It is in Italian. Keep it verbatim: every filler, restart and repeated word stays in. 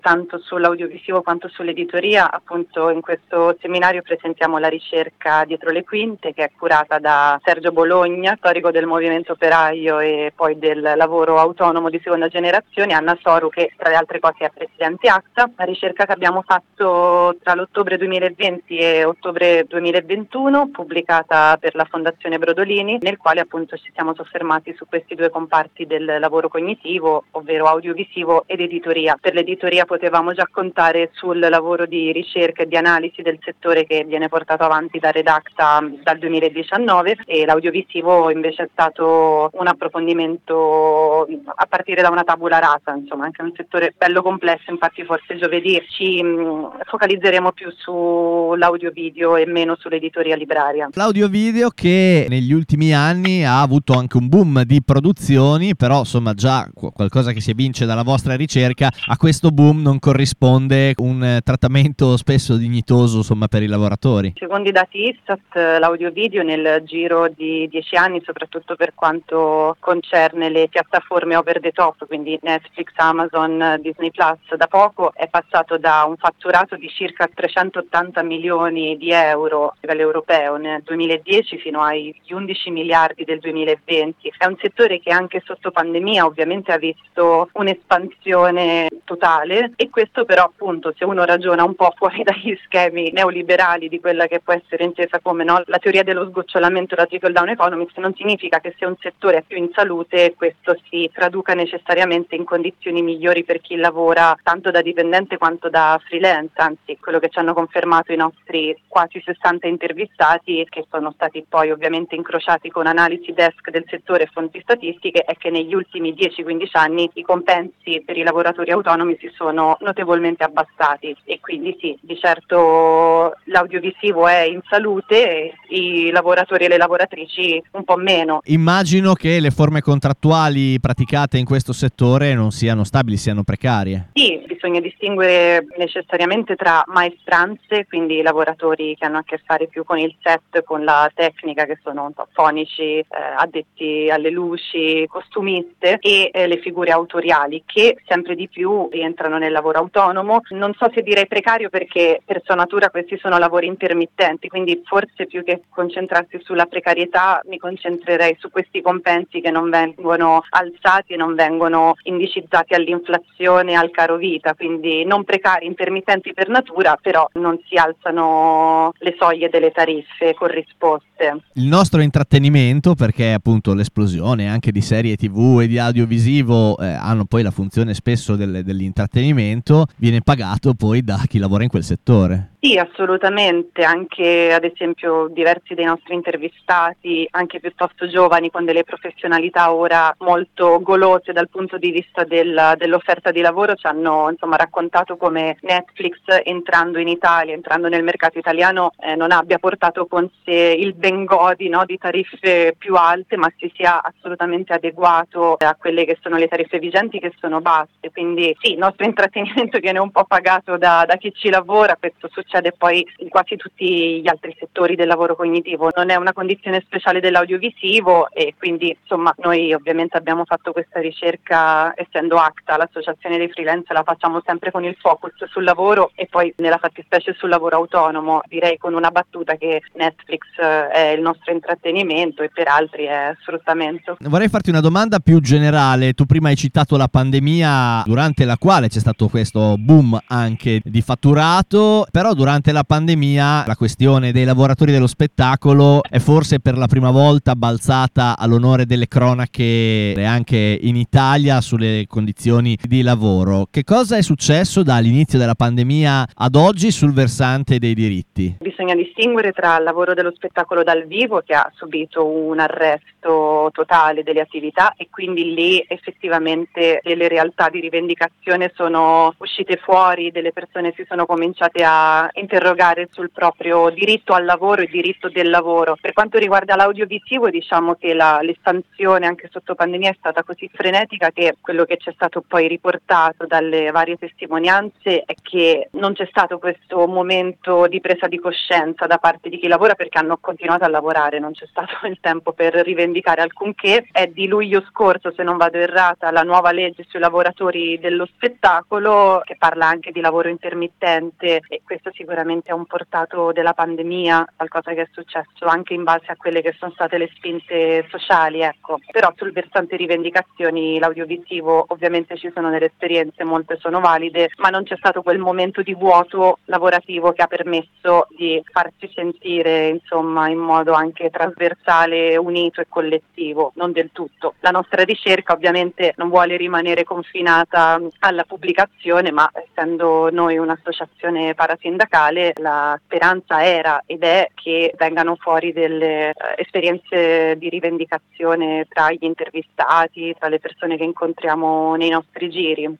tanto sull'audiovisivo quanto sull'editoria. Appunto in questo seminario presentiamo la ricerca dietro le quinte, che è curata da Sergio Bologna, storico del movimento operaio e poi del lavoro autonomo di seconda generazione, Anna Soru, che tra le altre cose è presidente ACTA. La ricerca che abbiamo fatto tra l'ottobre duemilaventi e ottobre duemilaventuno, pubblicata per la Fondazione Brodolini, nel quale appunto ci siamo soffermati su questi due comparti del lavoro cognitivo, ovvero audiovisivo ed editoria. Per l'editoria potevamo già contare sul lavoro di ricerca e di analisi del settore che viene portato avanti da Redacta dal duemiladiciannove, e l'audiovisivo invece è stato un approfondimento a partire da una tabula rasa, insomma anche un settore bello complesso. Infatti forse giovedì ci mh, focalizzeremo più sull'audio video e meno sull'editoria libraria. L'audio video che negli ultimi anni ha avuto anche un boom di produzioni, però insomma già qualcosa che si evince dalla vostra ricerca, a questo boom non corrisponde un trattamento spesso dignitoso insomma per i lavoratori. Secondo i dati Istat, l'audio video nel giro di dieci anni, soprattutto per quanto concerne le piattaforme over the top, quindi Netflix, Amazon, Disney Plus, da poco è passato da un fatturato di circa trecentottanta milioni di euro a livello europeo nel duemiladieci fino agli undici miliardi del duemilaventi. È un settore che anche sotto pandemia ovviamente ha visto un'espansione totale, e questo però appunto, se uno ragiona un po' fuori dagli schemi neoliberali di quella che può essere intesa come no, la teoria dello sgocciolamento, la trickle down economics, non significa che se un settore è più in salute questo si traduca necessariamente in condizioni migliori per chi lavora tanto da dipendente quanto da freelance. Anzi, quello che ci hanno confermato i nostri quasi sessanta intervistati, che sono stati poi ovviamente incrociati con analisi desk del settore e fonti statistiche, è che negli ultimi dieci quindici anni i compensi per i lavoratori autonomi si sono notevolmente abbassati, e quindi sì, di certo l'audiovisivo è in salute e i lavoratori e le lavoratrici un po' meno. Immagino che le forme contrattuali praticate in questo settore non siano stabili, siano precarie. Sì, bisogna distinguere necessariamente tra maestranze, quindi lavoratori che hanno a che fare più con il set, con la tecnica, che sono un po' fonici, eh, addetti alle luci, costumiste, e eh, le figure autoriali, che sempre di più rientrano nel lavoro autonomo. Non so se direi precario, perché per sua natura questi sono lavori intermittenti, quindi forse più che concentrarsi sulla precarietà mi concentrerei su questi compensi che non vengono alzati e non vengono indicizzati all'inflazione, al caro vita, quindi non precari, intermittenti per natura, però non si alzano le soglie delle tariffe corrisposte. Il nostro intrattenimento, perché appunto l'esplosione anche di serie tv e di audiovisivo eh, hanno poi la funzione spesso del, dell'intrattenimento, viene pagato poi da chi lavora in quel settore. Sì, assolutamente, anche ad esempio diversi dei nostri intervistati, anche piuttosto giovani, con delle professionalità ora molto golose dal punto di vista del, dell'offerta di lavoro, ci hanno insomma raccontato come Netflix, entrando in Italia, entrando nel mercato italiano, eh, non abbia portato con sé il bengodi, no, di tariffe più alte, ma si sia assolutamente adeguato a quelle che sono le tariffe vigenti, che sono basse. Quindi sì, il nostro intrattenimento viene un po' pagato da, da chi ci lavora. Questo succede succede poi in quasi tutti gli altri settori del lavoro cognitivo, non è una condizione speciale dell'audiovisivo, e quindi insomma noi ovviamente abbiamo fatto questa ricerca essendo ACTA, l'associazione dei freelance, la facciamo sempre con il focus sul lavoro e poi nella fattispecie sul lavoro autonomo. Direi con una battuta che Netflix è il nostro intrattenimento e per altri è sfruttamento. Vorrei farti una domanda più generale. Tu prima hai citato la pandemia, durante la quale c'è stato questo boom anche di fatturato, però durante la pandemia la questione dei lavoratori dello spettacolo è forse per la prima volta balzata all'onore delle cronache anche in Italia sulle condizioni di lavoro. Che cosa è successo dall'inizio della pandemia ad oggi sul versante dei diritti? Bisogna distinguere tra il lavoro dello spettacolo dal vivo, che ha subito un arresto totale delle attività, e quindi lì effettivamente delle realtà di rivendicazione sono uscite fuori, delle persone si sono cominciate a interrogare sul proprio diritto al lavoro e diritto del lavoro. Per quanto riguarda l'audiovisivo, diciamo che la, l'espansione anche sotto pandemia è stata così frenetica che quello che c'è stato poi riportato dalle varie testimonianze è che non c'è stato questo momento di presa di coscienza da parte di chi lavora, perché hanno continuato a lavorare, non c'è stato il tempo per rivendicare alcunché. È di luglio scorso, se non vado errata, la nuova legge sui lavoratori dello spettacolo, che parla anche di lavoro intermittente, e questo sicuramente è un portato della pandemia, qualcosa che è successo anche in base a quelle che sono state le spinte sociali, ecco. Però sul versante rivendicazioni l'audiovisivo, ovviamente ci sono delle esperienze, molte sono valide, ma non c'è stato quel momento di vuoto lavorativo che ha permesso di farci sentire, insomma, in modo anche trasversale, unito e collettivo, non del tutto. La nostra ricerca ovviamente non vuole rimanere confinata alla pubblicazione, ma essendo noi un'associazione parasindacale, la speranza era ed è che vengano fuori delle eh, esperienze di rivendicazione tra gli intervistati, tra le persone che incontriamo nei nostri giri.